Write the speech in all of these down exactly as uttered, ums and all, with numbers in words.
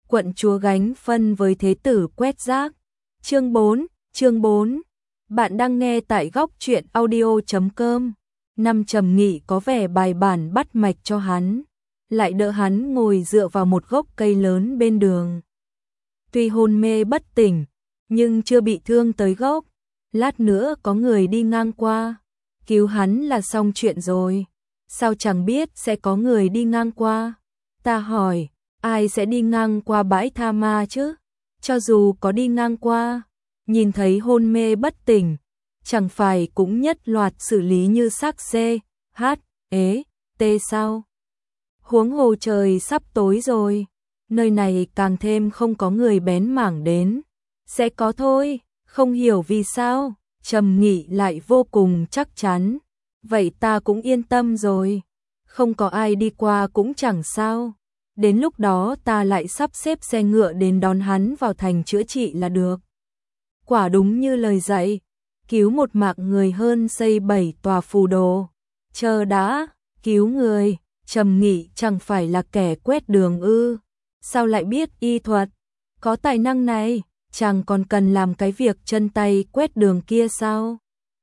quận chúa gánh phân với thế tử quét rác. Chương bốn, chương bốn. Bạn đang nghe tại góc truyện audio chấm com. Năm Trầm Nghị có vẻ bài bản bắt mạch cho hắn, lại đỡ hắn ngồi dựa vào một gốc cây lớn bên đường. Tuy hôn mê bất tỉnh, nhưng chưa bị thương tới gốc. Lát nữa có người đi ngang qua, cứu hắn là xong chuyện rồi. Sao chẳng biết sẽ có người đi ngang qua? Ta hỏi, ai sẽ đi ngang qua bãi tha ma chứ? Cho dù có đi ngang qua, nhìn thấy hôn mê bất tỉnh, chẳng phải cũng nhất loạt xử lý như xác C, H, ế, T sao? Huống hồ trời sắp tối rồi, nơi này càng thêm không có người bén mảng đến. Sẽ có thôi, không hiểu vì sao, Trầm Nghị lại vô cùng chắc chắn. Vậy ta cũng yên tâm rồi, không có ai đi qua cũng chẳng sao. Đến lúc đó ta lại sắp xếp xe ngựa đến đón hắn vào thành chữa trị là được. Quả đúng như lời dạy, cứu một mạng người hơn xây bảy tòa phù đồ. Chờ đã, cứu người, Trầm Nghị chẳng phải là kẻ quét đường ư? Sao lại biết y thuật? Có tài năng này, chàng còn cần làm cái việc chân tay quét đường kia sao?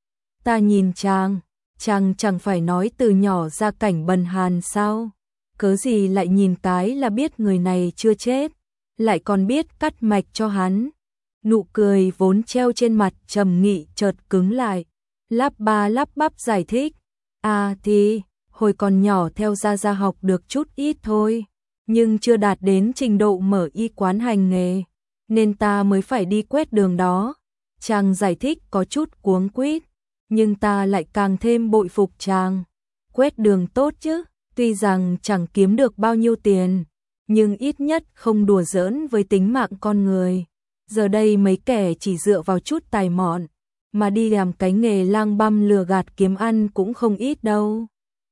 Ta nhìn chàng, chàng chẳng phải nói từ nhỏ ra cảnh bần hàn sao? Cớ gì lại nhìn cái là biết người này chưa chết, lại còn biết cắt mạch cho hắn. Nụ cười vốn treo trên mặt Trầm Nghị chợt cứng lại, lắp ba lắp bắp giải thích. À thì, hồi còn nhỏ theo Gia Gia học được chút ít thôi, nhưng chưa đạt đến trình độ mở y quán hành nghề, nên ta mới phải đi quét đường đó. Chàng giải thích có chút cuống quýt, nhưng ta lại càng thêm bội phục chàng. Quét đường tốt chứ, tuy rằng chẳng kiếm được bao nhiêu tiền, nhưng ít nhất không đùa giỡn với tính mạng con người. Giờ đây mấy kẻ chỉ dựa vào chút tài mọn mà đi làm cái nghề lang băm lừa gạt kiếm ăn cũng không ít đâu.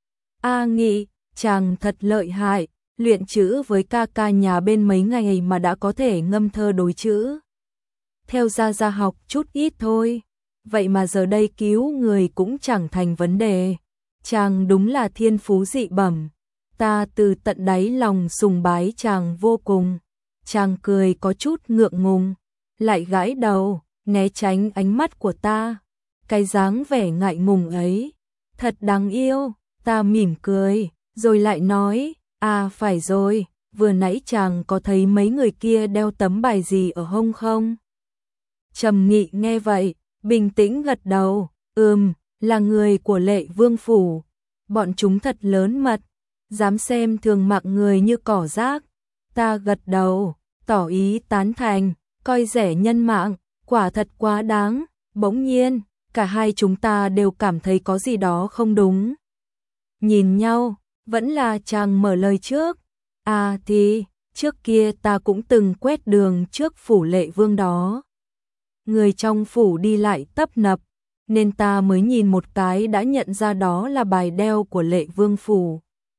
A Nghị, chàng thật lợi hại, luyện chữ với ca ca nhà bên mấy ngày mà đã có thể ngâm thơ đối chữ. Theo Gia Gia học chút ít thôi, vậy mà giờ đây cứu người cũng chẳng thành vấn đề. Chàng đúng là thiên phú dị bẩm, ta từ tận đáy lòng sùng bái chàng vô cùng. Chàng cười có chút ngượng ngùng, lại gãi đầu, né tránh ánh mắt của ta. Cái dáng vẻ ngại ngùng ấy, thật đáng yêu. Ta mỉm cười, rồi lại nói, à phải rồi, vừa nãy chàng có thấy mấy người kia đeo tấm bài gì ở hông không? Trầm Nghị nghe vậy, bình tĩnh gật đầu, ừm, là người của Lệ Vương phủ. Bọn chúng thật lớn mật, dám xem thường mạng người như cỏ rác. Ta gật đầu, tỏ ý tán thành, coi rẻ nhân mạng, quả thật quá đáng. Bỗng nhiên, cả hai chúng ta đều cảm thấy có gì đó không đúng. Nhìn nhau, vẫn là chàng mở lời trước. À thì, trước kia ta cũng từng quét đường trước phủ Lệ Vương đó. Người trong phủ đi lại tấp nập, nên ta mới nhìn một cái đã nhận ra đó là bài đeo của Lệ Vương phủ.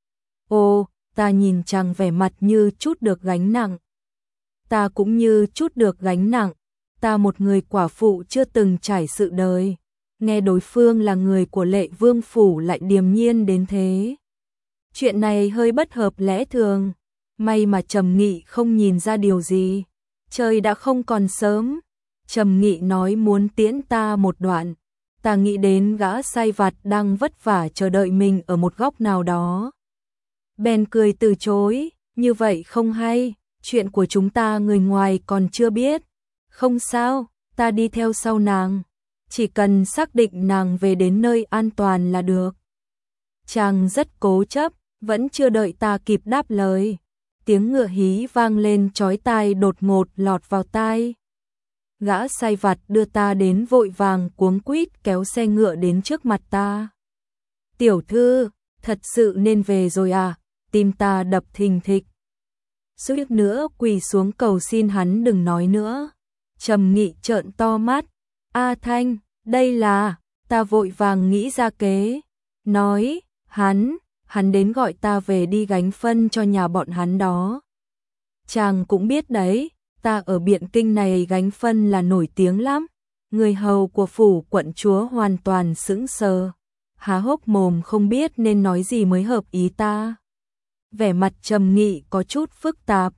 Ồ, ta nhìn chàng vẻ mặt như chút được gánh nặng. Ta cũng như chút được gánh nặng, ta một người quả phụ chưa từng trải sự đời. Nghe đối phương là người của Lệ Vương phủ lại điềm nhiên đến thế. Chuyện này hơi bất hợp lẽ thường, may mà Trầm Nghị không nhìn ra điều gì. Trời đã không còn sớm, Trầm Nghị nói muốn tiễn ta một đoạn. Ta nghĩ đến gã sai vặt đang vất vả chờ đợi mình ở một góc nào đó. Bèn cười từ chối, như vậy không hay, chuyện của chúng ta người ngoài còn chưa biết. Không sao, ta đi theo sau nàng. Chỉ cần xác định nàng về đến nơi an toàn là được. Chàng rất cố chấp, vẫn chưa đợi ta kịp đáp lời. Tiếng ngựa hí vang lên chói tai đột ngột lọt vào tai. Gã sai vặt đưa ta đến vội vàng cuống quýt kéo xe ngựa đến trước mặt ta. Tiểu thư, thật sự nên về rồi à? Tim ta đập thình thịch. Suýt nữa quỳ xuống cầu xin hắn đừng nói nữa. Trầm Nghị trợn to mắt. A Thanh, đây là, ta vội vàng nghĩ ra kế. Nói, hắn, hắn đến gọi ta về đi gánh phân cho nhà bọn hắn đó. Chàng cũng biết đấy, ta ở Biện Kinh này gánh phân là nổi tiếng lắm. Người hầu của phủ quận chúa hoàn toàn sững sờ, há hốc mồm không biết nên nói gì mới hợp ý ta. Vẻ mặt Trầm Nghị có chút phức tạp,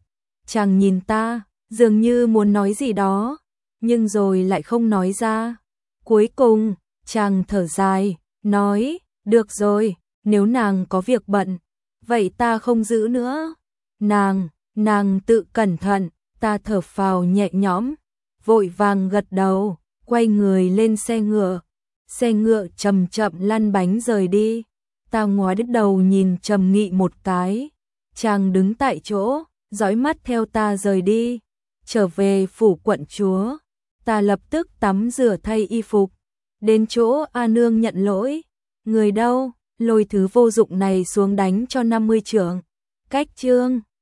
Chàng nhìn ta, dường như muốn nói gì đó, nhưng rồi lại không nói ra. Cuối cùng, chàng thở dài, nói, được rồi, nếu nàng có việc bận, vậy ta không giữ nữa. Nàng, nàng tự cẩn thận, ta thở phào nhẹ nhõm, vội vàng gật đầu, quay người lên xe ngựa. Xe ngựa chậm chậm lăn bánh rời đi. Ta ngoái đứt đầu nhìn Trầm Nghị một cái. Chàng đứng tại chỗ, dõi mắt theo ta rời đi. Trở về phủ quận chúa, ta lập tức tắm rửa thay y phục. Đến chỗ A Nương nhận lỗi. Người đâu, lôi thứ vô dụng này xuống đánh cho năm mươi chưởng. Cách chương